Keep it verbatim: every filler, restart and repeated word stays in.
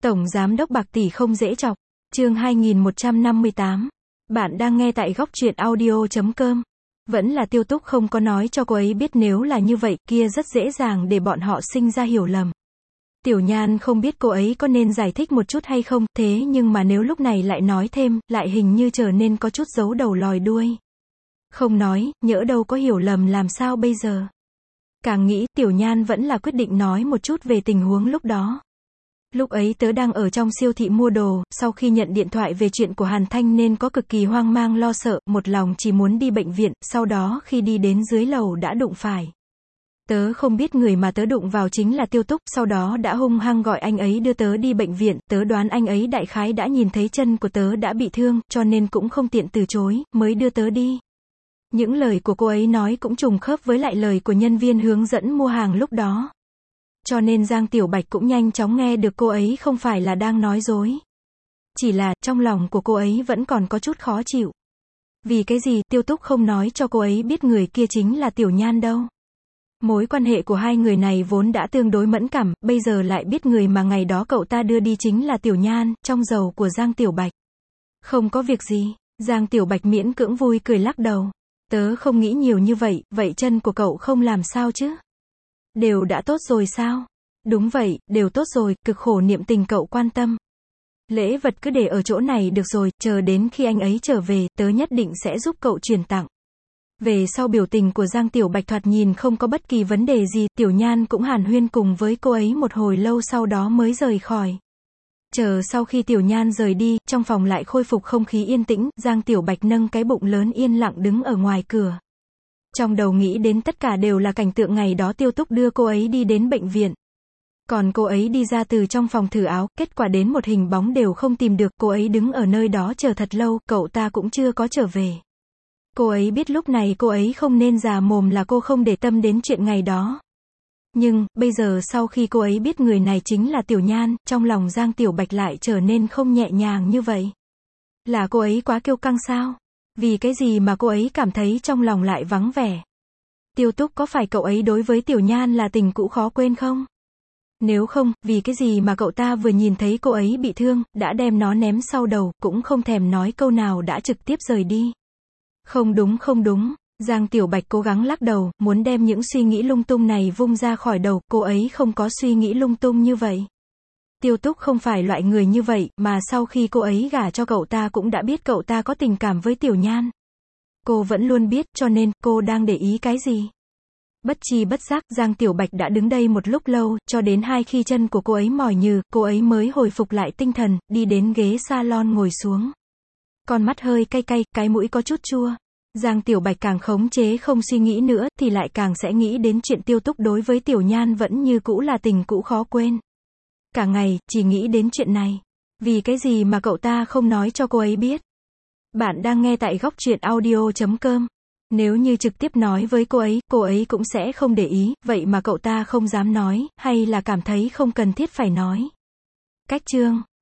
Tổng Giám đốc bạc tỷ không dễ chọc. Chương hai nghìn một trăm năm mươi tám. Bạn đang nghe tại góc truyện audio chấm com. Vẫn là Tiêu Túc không có nói cho cô ấy biết, nếu là như vậy, kia rất dễ dàng để bọn họ sinh ra hiểu lầm. Tiểu Nhan không biết cô ấy có nên giải thích một chút hay không, thế nhưng mà nếu lúc này lại nói thêm, lại hình như trở nên có chút giấu đầu lòi đuôi. Không nói, nhỡ đâu có hiểu lầm làm sao bây giờ. Càng nghĩ, Tiểu Nhan vẫn là quyết định nói một chút về tình huống lúc đó. Lúc ấy tớ đang ở trong siêu thị mua đồ, sau khi nhận điện thoại về chuyện của Hàn Thanh nên có cực kỳ hoang mang lo sợ, một lòng chỉ muốn đi bệnh viện, sau đó khi đi đến dưới lầu đã đụng phải. Tớ không biết người mà tớ đụng vào chính là Tiêu Túc, sau đó đã hung hăng gọi anh ấy đưa tớ đi bệnh viện, tớ đoán anh ấy đại khái đã nhìn thấy chân của tớ đã bị thương, cho nên cũng không tiện từ chối, mới đưa tớ đi. Những lời của cô ấy nói cũng trùng khớp với lại lời của nhân viên hướng dẫn mua hàng lúc đó. Cho nên Giang Tiểu Bạch cũng nhanh chóng nghe được cô ấy không phải là đang nói dối. Chỉ là, trong lòng của cô ấy vẫn còn có chút khó chịu. Vì cái gì, Tiêu Túc không nói cho cô ấy biết người kia chính là Tiểu Nhan đâu. Mối quan hệ của hai người này vốn đã tương đối mẫn cảm, bây giờ lại biết người mà ngày đó cậu ta đưa đi chính là Tiểu Nhan, trong dầu của Giang Tiểu Bạch. Không có việc gì, Giang Tiểu Bạch miễn cưỡng vui cười lắc đầu. Tớ không nghĩ nhiều như vậy, vậy chân của cậu không làm sao chứ? Đều đã tốt rồi sao? Đúng vậy, đều tốt rồi, cực khổ niệm tình cậu quan tâm. Lễ vật cứ để ở chỗ này được rồi, chờ đến khi anh ấy trở về, tớ nhất định sẽ giúp cậu chuyển tặng. Về sau biểu tình của Giang Tiểu Bạch thoạt nhìn không có bất kỳ vấn đề gì, Tiểu Nhan cũng hàn huyên cùng với cô ấy một hồi lâu sau đó mới rời khỏi. Chờ sau khi Tiểu Nhan rời đi, trong phòng lại khôi phục không khí yên tĩnh, Giang Tiểu Bạch nâng cái bụng lớn yên lặng đứng ở ngoài cửa. Trong đầu nghĩ đến tất cả đều là cảnh tượng ngày đó Tiêu Túc đưa cô ấy đi đến bệnh viện. Còn cô ấy đi ra từ trong phòng thử áo, kết quả đến một hình bóng đều không tìm được, cô ấy đứng ở nơi đó chờ thật lâu, cậu ta cũng chưa có trở về. Cô ấy biết lúc này cô ấy không nên già mồm là cô không để tâm đến chuyện ngày đó. Nhưng, bây giờ sau khi cô ấy biết người này chính là Tiểu Nhan, trong lòng Giang Tiểu Bạch lại trở nên không nhẹ nhàng như vậy. Là cô ấy quá kiêu căng sao? Vì cái gì mà cô ấy cảm thấy trong lòng lại vắng vẻ? Tiêu Túc có phải cậu ấy đối với Tiểu Nhan là tình cũ khó quên không? Nếu không, vì cái gì mà cậu ta vừa nhìn thấy cô ấy bị thương, đã đem nó ném sau đầu, cũng không thèm nói câu nào đã trực tiếp rời đi? Không đúng không đúng, Giang Tiểu Bạch cố gắng lắc đầu, muốn đem những suy nghĩ lung tung này vung ra khỏi đầu, cô ấy không có suy nghĩ lung tung như vậy. Tiêu Túc không phải loại người như vậy, mà sau khi cô ấy gả cho cậu ta cũng đã biết cậu ta có tình cảm với Tiểu Nhan. Cô vẫn luôn biết, cho nên, cô đang để ý cái gì? Bất tri bất giác, Giang Tiểu Bạch đã đứng đây một lúc lâu, cho đến hai khi chân của cô ấy mỏi nhừ, cô ấy mới hồi phục lại tinh thần, đi đến ghế salon ngồi xuống. Con mắt hơi cay cay, cái mũi có chút chua. Giang Tiểu Bạch càng khống chế không suy nghĩ nữa, thì lại càng sẽ nghĩ đến chuyện Tiêu Túc đối với Tiểu Nhan vẫn như cũ là tình cũ khó quên. Cả ngày, chỉ nghĩ đến chuyện này. Vì cái gì mà cậu ta không nói cho cô ấy biết? Bạn đang nghe tại góc truyện audio chấm com. Nếu như trực tiếp nói với cô ấy, cô ấy cũng sẽ không để ý, vậy mà cậu ta không dám nói, hay là cảm thấy không cần thiết phải nói. Cách chương